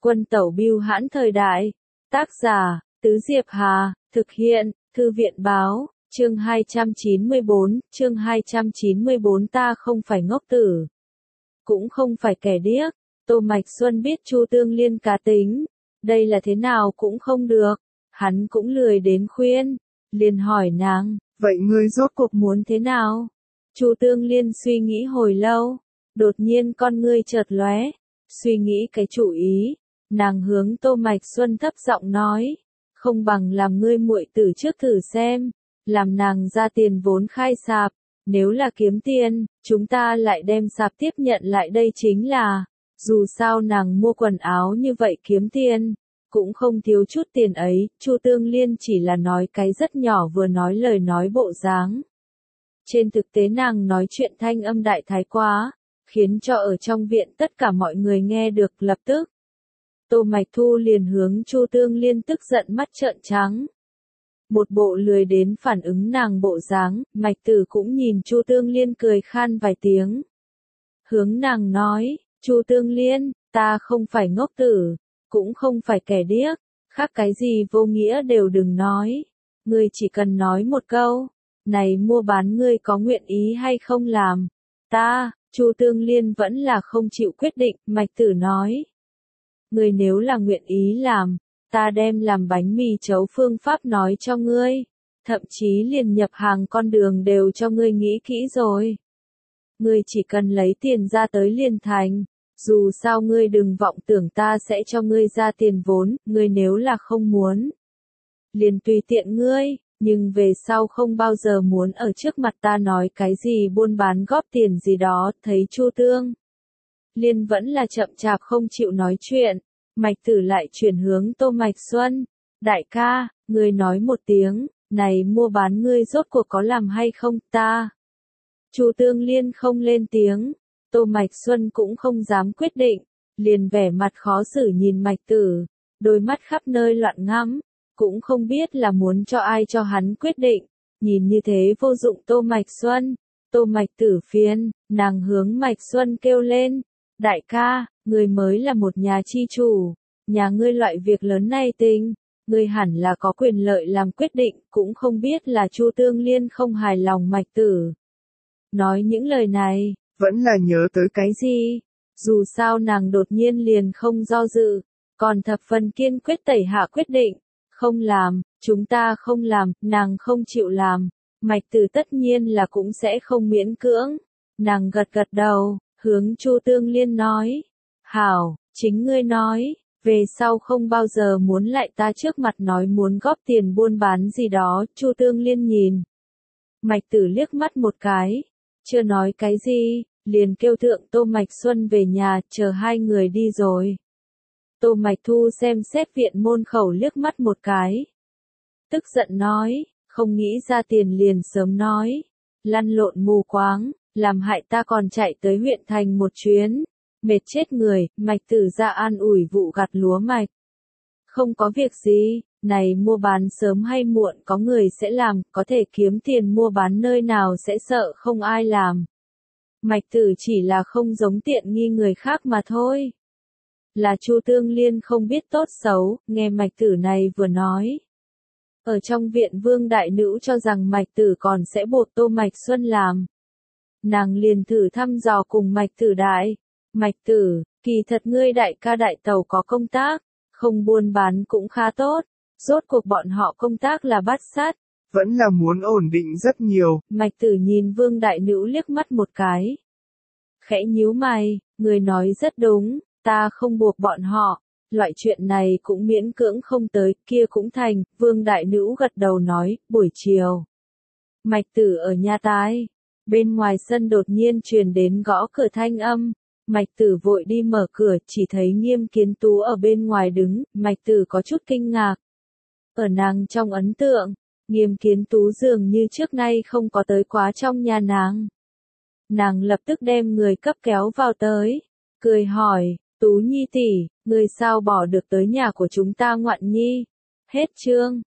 Quân tẩu bưu hãn thời đại. Tác giả, Tứ Diệp Hà, thực hiện, Thư viện báo, chương 294, ta không phải ngốc tử. Cũng không phải kẻ điếc. Tô Mạch Xuân biết Chu Tương Liên cá tính. Đây là thế nào cũng không được. Hắn cũng lười đến khuyên. Liền hỏi nàng, vậy ngươi rốt cuộc muốn thế nào? Chu Tương Liên suy nghĩ hồi lâu. Đột nhiên con ngươi chợt lóe. Suy nghĩ cái chủ ý. Nàng hướng Tô Mạch Xuân thấp giọng nói. Không bằng làm ngươi muội tử trước thử xem. Làm nàng ra tiền vốn khai sạp. Nếu là kiếm tiền, chúng ta lại đem sạp tiếp nhận lại đây chính là. Dù sao nàng mua quần áo như vậy kiếm tiền. Cũng không thiếu chút tiền ấy. Chu Tương Liên chỉ là nói cái rất nhỏ vừa nói lời nói bộ dáng. Trên thực tế nàng nói chuyện thanh âm đại thái quá. Khiến cho ở trong viện tất cả mọi người nghe được lập tức. Tô Mạch Thu liền hướng Chu Tương Liên tức giận mắt trợn trắng. Một bộ lười đến phản ứng nàng bộ dáng, Mạch Tử cũng nhìn Chu Tương Liên cười khan vài tiếng. Hướng nàng nói, Chu Tương Liên, ta không phải ngốc tử, cũng không phải kẻ điếc, khác cái gì vô nghĩa đều đừng nói. Ngươi chỉ cần nói một câu, này mua bán ngươi có nguyện ý hay không làm. Chu Tương Liên vẫn là không chịu quyết định, Mạch Tử nói. Ngươi nếu là nguyện ý làm, ta đem làm bánh mì chấu phương pháp nói cho ngươi, thậm chí liền nhập hàng con đường đều cho ngươi nghĩ kỹ rồi. Ngươi chỉ cần lấy tiền ra tới liền thành, dù sao ngươi đừng vọng tưởng ta sẽ cho ngươi ra tiền vốn, ngươi nếu là không muốn. Liền tùy tiện ngươi, nhưng về sau không bao giờ muốn ở trước mặt ta nói cái gì buôn bán góp tiền gì đó, thấy Chu Tương Liên vẫn là chậm chạp không chịu nói chuyện. Mạch Tử lại chuyển hướng Tô Mạch Xuân. Đại ca, ngươi nói một tiếng, này mua bán ngươi rốt cuộc có làm hay không ta? Chu Tương Liên không lên tiếng. Tô Mạch Xuân cũng không dám quyết định. Liền vẻ mặt khó xử nhìn Mạch Tử. Đôi mắt khắp nơi loạn ngắm. Cũng không biết là muốn cho ai cho hắn quyết định. Nhìn như thế vô dụng Tô Mạch Xuân. Tô Mạch Tử phiền, nàng hướng Mạch Xuân kêu lên. Đại ca, ngươi mới là một nhà chi chủ, nhà ngươi loại việc lớn này tình, ngươi hẳn là có quyền lợi làm quyết định, cũng không biết là Chu Tương Liên không hài lòng Mạch Tử. Nói những lời này, vẫn là nhớ tới cái gì? Dù sao nàng đột nhiên liền không do dự, còn thập phần kiên quyết tẩy hạ quyết định, không làm, chúng ta không làm, nàng không chịu làm, Mạch Tử tất nhiên là cũng sẽ không miễn cưỡng. Nàng gật gật đầu. Hướng Chu Tương Liên nói, hảo, chính ngươi nói, về sau không bao giờ muốn lại ta trước mặt nói muốn góp tiền buôn bán gì đó. Chu Tương Liên nhìn Mạch Tử liếc mắt một cái, chưa nói cái gì, liền kêu thượng Tô Mạch Xuân về nhà, chờ hai người đi rồi. Tô Mạch Thu xem xét viện môn khẩu liếc mắt một cái, tức giận nói, không nghĩ ra tiền liền sớm nói, lăn lộn mù quáng. Làm hại ta còn chạy tới huyện thành một chuyến, mệt chết người. Mạch Tử ra an ủi vụ gặt lúa mạch. Không có việc gì, này mua bán sớm hay muộn có người sẽ làm, có thể kiếm tiền mua bán nơi nào sẽ sợ không ai làm. Mạch Tử chỉ là không giống tiện nghi người khác mà thôi. Là Chu Tương Liên không biết tốt xấu, nghe Mạch Tử này vừa nói. Ở trong viện Vương Đại Nữ cho rằng Mạch Tử còn sẽ bột Tô Mạch Xuân làm. Nàng liền thử thăm dò cùng Mạch Tử đại. Mạch Tử, kỳ thật ngươi đại ca đại tàu có công tác, không buôn bán cũng khá tốt. Rốt cuộc bọn họ công tác là bắt sát. Vẫn là muốn ổn định rất nhiều. Mạch Tử nhìn Vương Đại Nữ liếc mắt một cái. Khẽ nhíu mày, người nói rất đúng, ta không buộc bọn họ. Loại chuyện này cũng miễn cưỡng không tới, kia cũng thành. Vương Đại Nữ gật đầu nói, buổi chiều. Mạch Tử ở nhà tái. Bên ngoài sân đột nhiên truyền đến gõ cửa thanh âm. Mạch Tử vội đi mở cửa, chỉ thấy Nghiêm Kiến Tú ở bên ngoài đứng. Mạch Tử có chút kinh ngạc. Ở nàng trong ấn tượng, Nghiêm Kiến Tú dường như trước nay không có tới quá trong nhà nàng. Nàng lập tức đem người cấp kéo vào tới, cười hỏi, Tú Nhi tỷ, người sao bỏ được tới nhà của chúng ta ngoạn nhi? Hết chương.